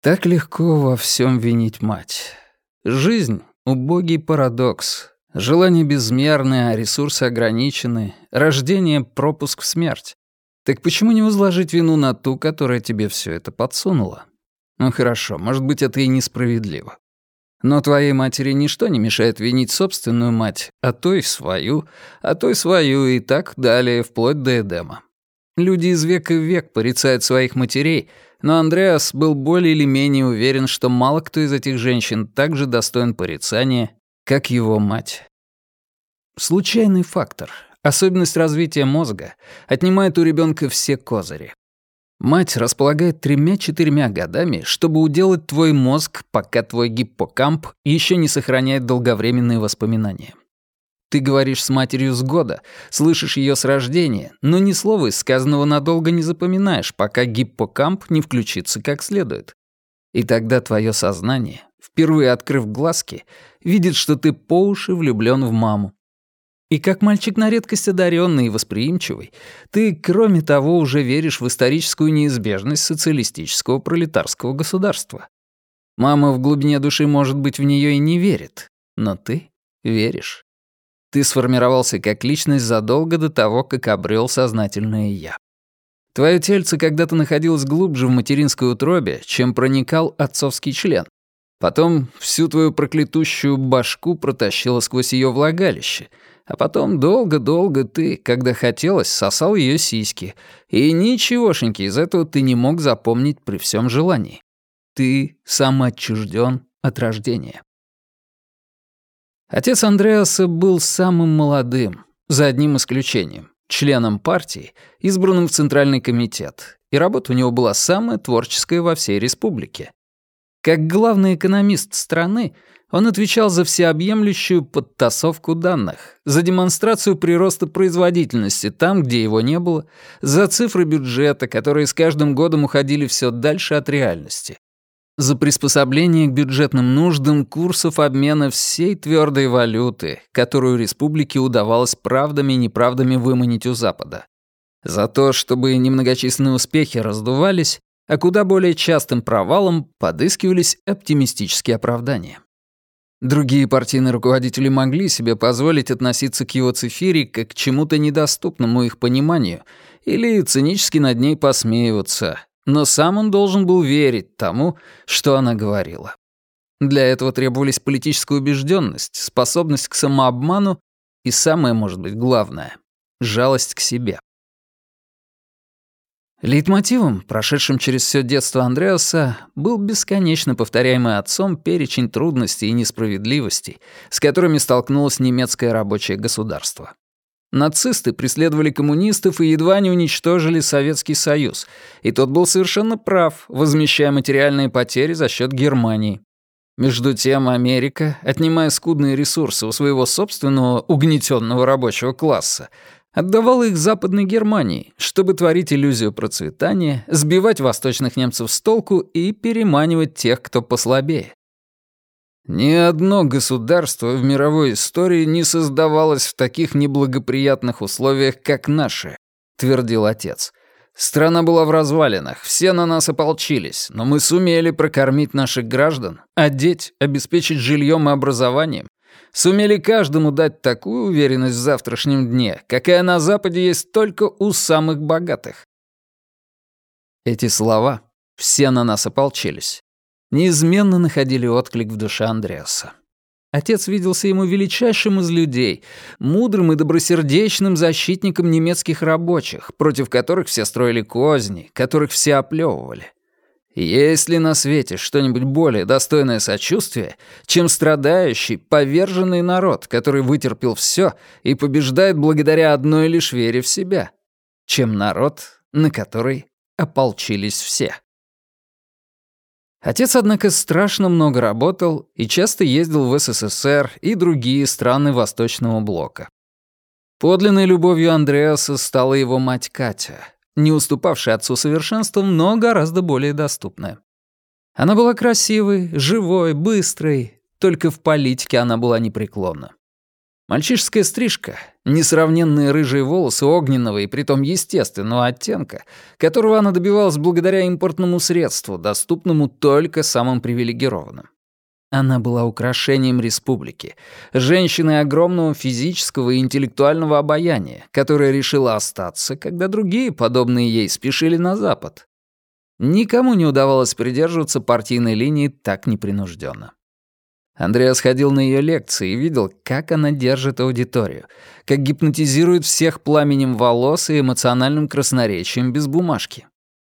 Так легко во всем винить мать. Жизнь — убогий парадокс. Желания безмерны, а ресурсы ограничены. Рождение — пропуск в смерть. Так почему не возложить вину на ту, которая тебе все это подсунула? Ну хорошо, может быть, это и несправедливо. Но твоей матери ничто не мешает винить собственную мать, а то и свою, и так далее, вплоть до Эдема. Люди из века в век порицают своих матерей, но Андреас был более или менее уверен, что мало кто из этих женщин так же достоин порицания, как его мать. Случайный фактор, особенность развития мозга, отнимает у ребенка все козыри. Мать располагает 3-4 годами, чтобы уделать твой мозг, пока твой гиппокамп еще не сохраняет долговременные воспоминания. Ты говоришь с матерью с года, слышишь ее с рождения, но ни слова из сказанного надолго не запоминаешь, пока гиппокамп не включится как следует. И тогда твое сознание, впервые открыв глазки, видит, что ты по уши влюблён в маму. И как мальчик на редкость одаренный и восприимчивый, ты, кроме того, уже веришь в историческую неизбежность социалистического пролетарского государства. Мама в глубине души, может быть, в нее и не верит, но ты веришь. Ты сформировался как личность задолго до того, как обрел сознательное «я». Твое тельце когда-то находилось глубже в материнской утробе, чем проникал отцовский член. Потом всю твою проклятущую башку протащило сквозь ее влагалище, а потом долго-долго ты, когда хотелось, сосал ее сиськи, и ничегошеньки из этого ты не мог запомнить при всем желании. Ты самоотчужден от рождения. Отец Андреаса был самым молодым, за одним исключением, членом партии, избранным в Центральный комитет, и работа у него была самая творческая во всей республике. Как главный экономист страны, он отвечал за всеобъемлющую подтасовку данных, за демонстрацию прироста производительности там, где его не было, за цифры бюджета, которые с каждым годом уходили все дальше от реальности, за приспособление к бюджетным нуждам курсов обмена всей твердой валюты, которую республике удавалось правдами и неправдами выманить у Запада, за то, чтобы немногочисленные успехи раздувались, а куда более частым провалом подыскивались оптимистические оправдания. Другие партийные руководители могли себе позволить относиться к его цифире как к чему-то недоступному их пониманию или цинически над ней посмеиваться, но сам он должен был верить тому, что она говорила. Для этого требовались политическая убежденность, способность к самообману и, самое, может быть, главное — жалость к себе. Лейтмотивом, прошедшим через все детство Андреаса, был бесконечно повторяемый отцом перечень трудностей и несправедливостей, с которыми столкнулось немецкое рабочее государство. Нацисты преследовали коммунистов и едва не уничтожили Советский Союз, и тот был совершенно прав, возмещая материальные потери за счет Германии. Между тем Америка, отнимая скудные ресурсы у своего собственного угнетенного рабочего класса, отдавала их Западной Германии, чтобы творить иллюзию процветания, сбивать восточных немцев с толку и переманивать тех, кто послабее. Ни одно государство в мировой истории не создавалось в таких неблагоприятных условиях, как наше, твердил отец. Страна была в развалинах, все на нас ополчились, но мы сумели прокормить наших граждан, одеть, обеспечить жильем и образованием, сумели каждому дать такую уверенность в завтрашнем дне, какая на Западе есть только у самых богатых. Эти слова «все на нас ополчились» неизменно находили отклик в душе Андреаса. Отец виделся ему величайшим из людей, мудрым и добросердечным защитником немецких рабочих, против которых все строили козни, которых все оплевывали. Есть ли на свете что-нибудь более достойное сочувствия, чем страдающий, поверженный народ, который вытерпел все и побеждает благодаря одной лишь вере в себя, чем народ, на который ополчились все? Отец, однако, страшно много работал и часто ездил в СССР и другие страны Восточного блока. Подлинной любовью Андреаса стала его мать Катя, не уступавшая отцу совершенством, но гораздо более доступная. Она была красивой, живой, быстрой, только в политике она была непреклонна. Мальчишеская стрижка, несравненные рыжие волосы огненного и притом естественного оттенка, которого она добивалась благодаря импортному средству, доступному только самым привилегированным. Она была украшением республики, женщиной огромного физического и интеллектуального обаяния, которая решила остаться, когда другие, подобные ей, спешили на Запад. Никому не удавалось придерживаться партийной линии так непринужденно. Андреас ходил на ее лекции и видел, как она держит аудиторию, как гипнотизирует всех пламенем волос и эмоциональным красноречием без бумажки.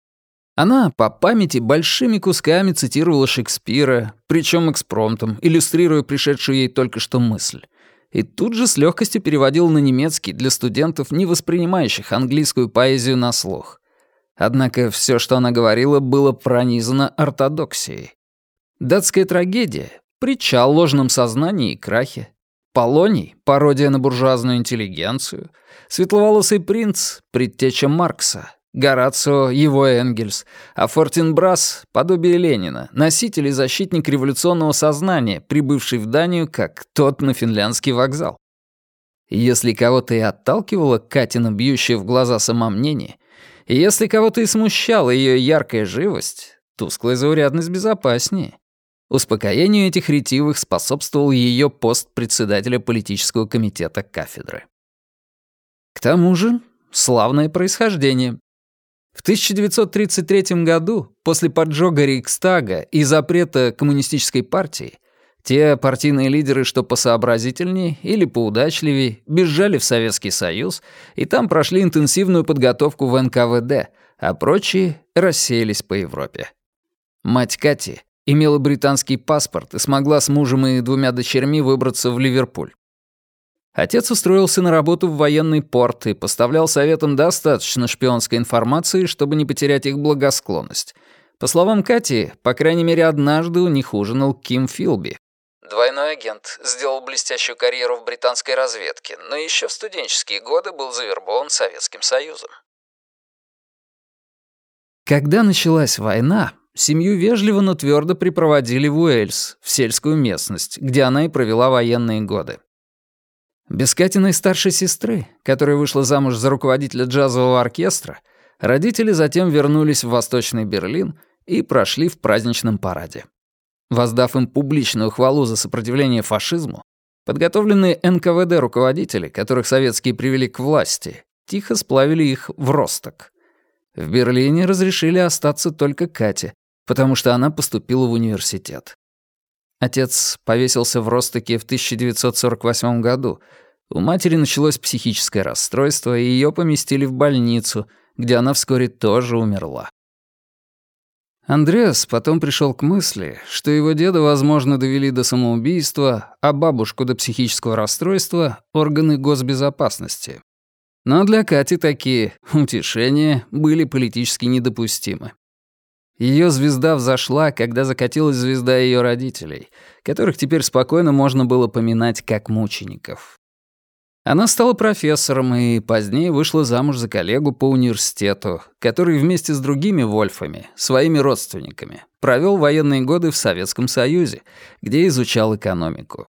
Она по памяти большими кусками цитировала Шекспира, причем экспромтом, иллюстрируя пришедшую ей только что мысль. И тут же с легкостью переводила на немецкий для студентов, не воспринимающих английскую поэзию на слух. Однако все, что она говорила, было пронизано ортодоксией. Датская трагедия — притча о ложном сознании и крахе. Полоний — пародия на буржуазную интеллигенцию. Светловолосый принц — предтеча Маркса. Горацио — его Энгельс. А Фортенбрас — подобие Ленина, носитель и защитник революционного сознания, прибывший в Данию как тот на финляндский вокзал. И если кого-то и отталкивало Катина бьющее в глаза самомнение, и если кого-то и смущала ее яркая живость, тусклая заурядность безопаснее. Успокоению этих ретивых способствовал ее пост председателя политического комитета кафедры. К тому же, славное происхождение. В 1933 году, после поджога Рейхстага и запрета коммунистической партии, те партийные лидеры, что посообразительнее или поудачливее, бежали в Советский Союз и там прошли интенсивную подготовку в НКВД, а прочие рассеялись по Европе. Мать Кати имела британский паспорт и смогла с мужем и 2 дочерьми выбраться в Ливерпуль. Отец устроился на работу в военный порт и поставлял советам достаточно шпионской информации, чтобы не потерять их благосклонность. По словам Кати, по крайней мере, однажды у них ужинал Ким Филби. Двойной агент, сделал блестящую карьеру в британской разведке, но еще в студенческие годы был завербован Советским Союзом. Когда началась война, семью вежливо, но твердо припроводили в Уэльс, в сельскую местность, где она и провела военные годы. Без Катиной старшей сестры, которая вышла замуж за руководителя джазового оркестра, родители затем вернулись в Восточный Берлин и прошли в праздничном параде. Воздав им публичную хвалу за сопротивление фашизму, подготовленные НКВД руководители, которых советские привели к власти, тихо сплавили их в Росток. В Берлине разрешили остаться только Кате, потому что она поступила в университет. Отец повесился в Ростоке в 1948 году. У матери началось психическое расстройство, и ее поместили в больницу, где она вскоре тоже умерла. Андреас потом пришел к мысли, что его деда, возможно, довели до самоубийства, а бабушку до психического расстройства органы госбезопасности. Но для Кати такие утешения были политически недопустимы. Ее звезда взошла, когда закатилась звезда ее родителей, которых теперь спокойно можно было поминать как мучеников. Она стала профессором и позднее вышла замуж за коллегу по университету, который вместе с другими Вольфами, своими родственниками, провел военные годы в Советском Союзе, где изучал экономику.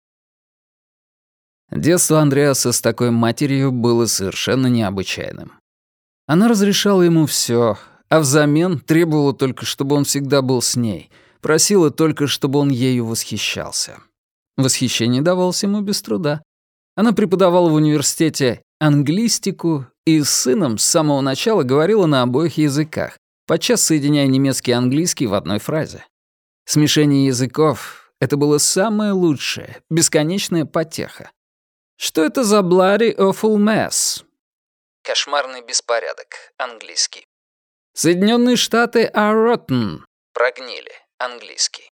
Детство Андреаса с такой матерью было совершенно необычайным. Она разрешала ему все, а взамен требовала только, чтобы он всегда был с ней, просила только, чтобы он ею восхищался. Восхищение давалось ему без труда. Она преподавала в университете англистику и с сыном с самого начала говорила на обоих языках, подчас соединяя немецкий и английский в одной фразе. Смешение языков — это было самое лучшее, бесконечная потеха. Что это за bloody awful mess? Кошмарный беспорядок, английский. Соединенные Штаты are rotten, прогнили, английский.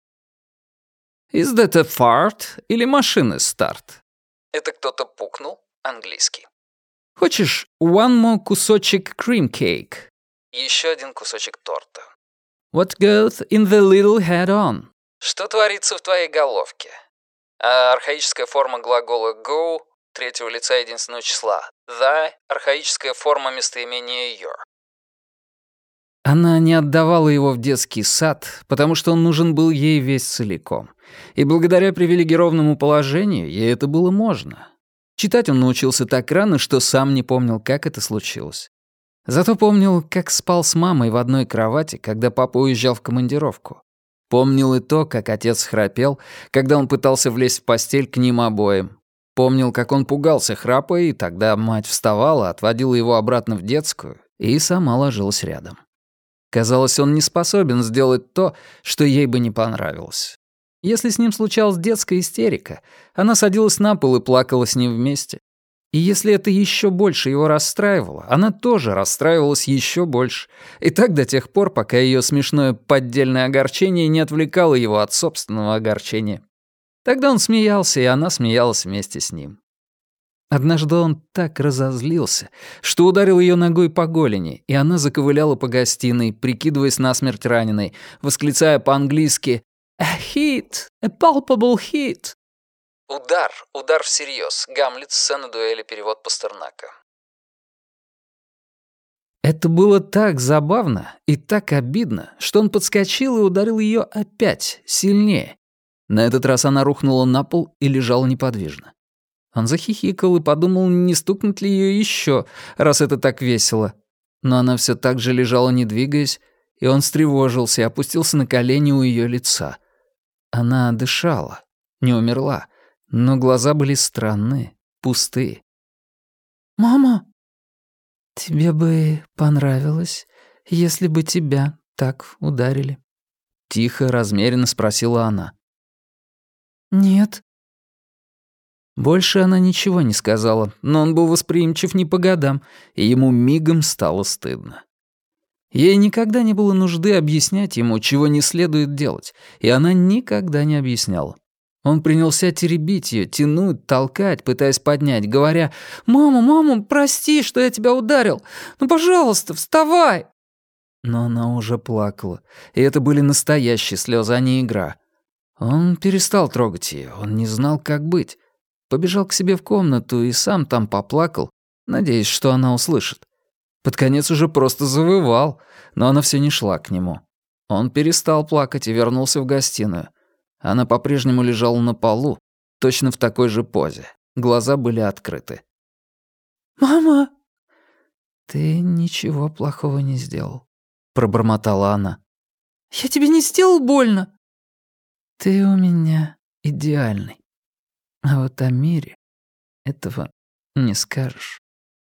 Is that a fart или машины старт? Это кто-то пукнул, английский. Хочешь one more кусочек cream cake? Еще один кусочек торта. What goes in the little head on? Что творится в твоей головке? А архаическая форма глагола go третьего лица единственного числа. Thy — архаическая форма местоимения your. Она не отдавала его в детский сад, потому что он нужен был ей весь целиком. И благодаря привилегированному положению ей это было можно. Читать он научился так рано, что сам не помнил, как это случилось. Зато помнил, как спал с мамой в одной кровати, когда папа уезжал в командировку. Помнил и то, как отец храпел, когда он пытался влезть в постель к ним обоим. Помнил, как он пугался храпа, и тогда мать вставала, отводила его обратно в детскую и сама ложилась рядом. Казалось, он не способен сделать то, что ей бы не понравилось. Если с ним случалась детская истерика, она садилась на пол и плакала с ним вместе. И если это еще больше его расстраивало, она тоже расстраивалась еще больше. И так до тех пор, пока ее смешное поддельное огорчение не отвлекало его от собственного огорчения. Тогда он смеялся, и она смеялась вместе с ним. Однажды он так разозлился, что ударил ее ногой по голени, и она заковыляла по гостиной, прикидываясь насмерть раненой, восклицая по-английски «A hit! A palpable hit!» Удар всерьез. Гамлет, сцена дуэли, перевод Пастернака. Это было так забавно и так обидно, что он подскочил и ударил ее опять, сильнее. На этот раз она рухнула на пол и лежала неподвижно. Он захихикал и подумал, не стукнуть ли ее еще, раз это так весело. Но она все так же лежала, не двигаясь, и он встревожился и опустился на колени у ее лица. Она дышала, не умерла, но глаза были странные, пустые. «Мама, тебе бы понравилось, если бы тебя так ударили?» Тихо, размеренно спросила она. «Нет». Больше она ничего не сказала, но он был восприимчив не по годам, и ему мигом стало стыдно. Ей никогда не было нужды объяснять ему, чего не следует делать, и она никогда не объясняла. Он принялся теребить ее, тянуть, толкать, пытаясь поднять, говоря: «Мама, прости, что я тебя ударил. Ну, пожалуйста, вставай!» Но она уже плакала, и это были настоящие слезы, а не игра. Он перестал трогать ее, он не знал, как быть. Побежал к себе в комнату и сам там поплакал, надеясь, что она услышит. Под конец уже просто завывал, но она все не шла к нему. Он перестал плакать и вернулся в гостиную. Она по-прежнему лежала на полу, точно в такой же позе. Глаза были открыты. «Мама!» «Ты ничего плохого не сделал», — пробормотала она. «Я тебе не сделал больно?» «Ты у меня идеальный. А вот о мире этого не скажешь».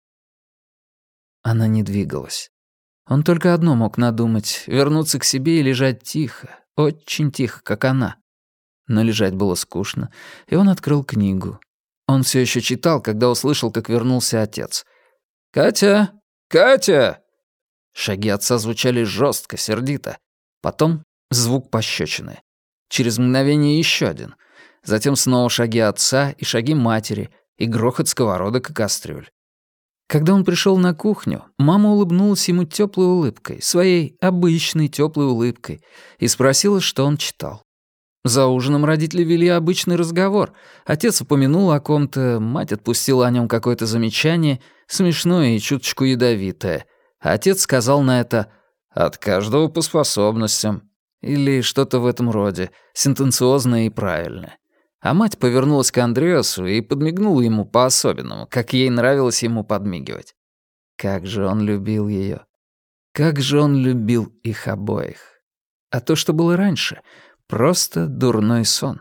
Она не двигалась. Он только одно мог надумать — вернуться к себе и лежать тихо, очень тихо, как она. Но лежать было скучно, и он открыл книгу. Он все еще читал, когда услышал, как вернулся отец. «Катя! Катя!» Шаги отца звучали жестко, сердито. Потом звук пощечины. Через мгновение еще один. Затем снова шаги отца и шаги матери, и грохот сковородок и кастрюль. Когда он пришел на кухню, мама улыбнулась ему теплой улыбкой, своей обычной теплой улыбкой, и спросила, что он читал. За ужином родители вели обычный разговор. Отец упомянул о ком-то, мать отпустила о нем какое-то замечание, смешное и чуточку ядовитое. А отец сказал на это «от каждого по способностям» или что-то в этом роде, сентенциозное и правильное. А мать повернулась к Андреасу и подмигнула ему по-особенному, как ей нравилось ему подмигивать. Как же он любил ее. Как же он любил их обоих. А то, что было раньше, просто дурной сон.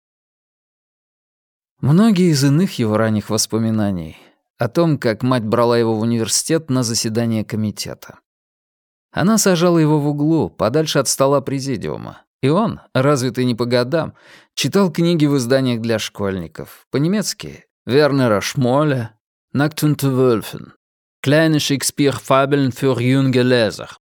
Многие из иных его ранних воспоминаний о том, как мать брала его в университет на заседание комитета. Она сажала его в углу, подальше от стола президиума, и он, развитый не по годам, читал книги в изданиях для школьников. По-немецки Вернера Шмоля, Nackten Wölfen, Kleine Shakespeare-Fabeln für junge Leser.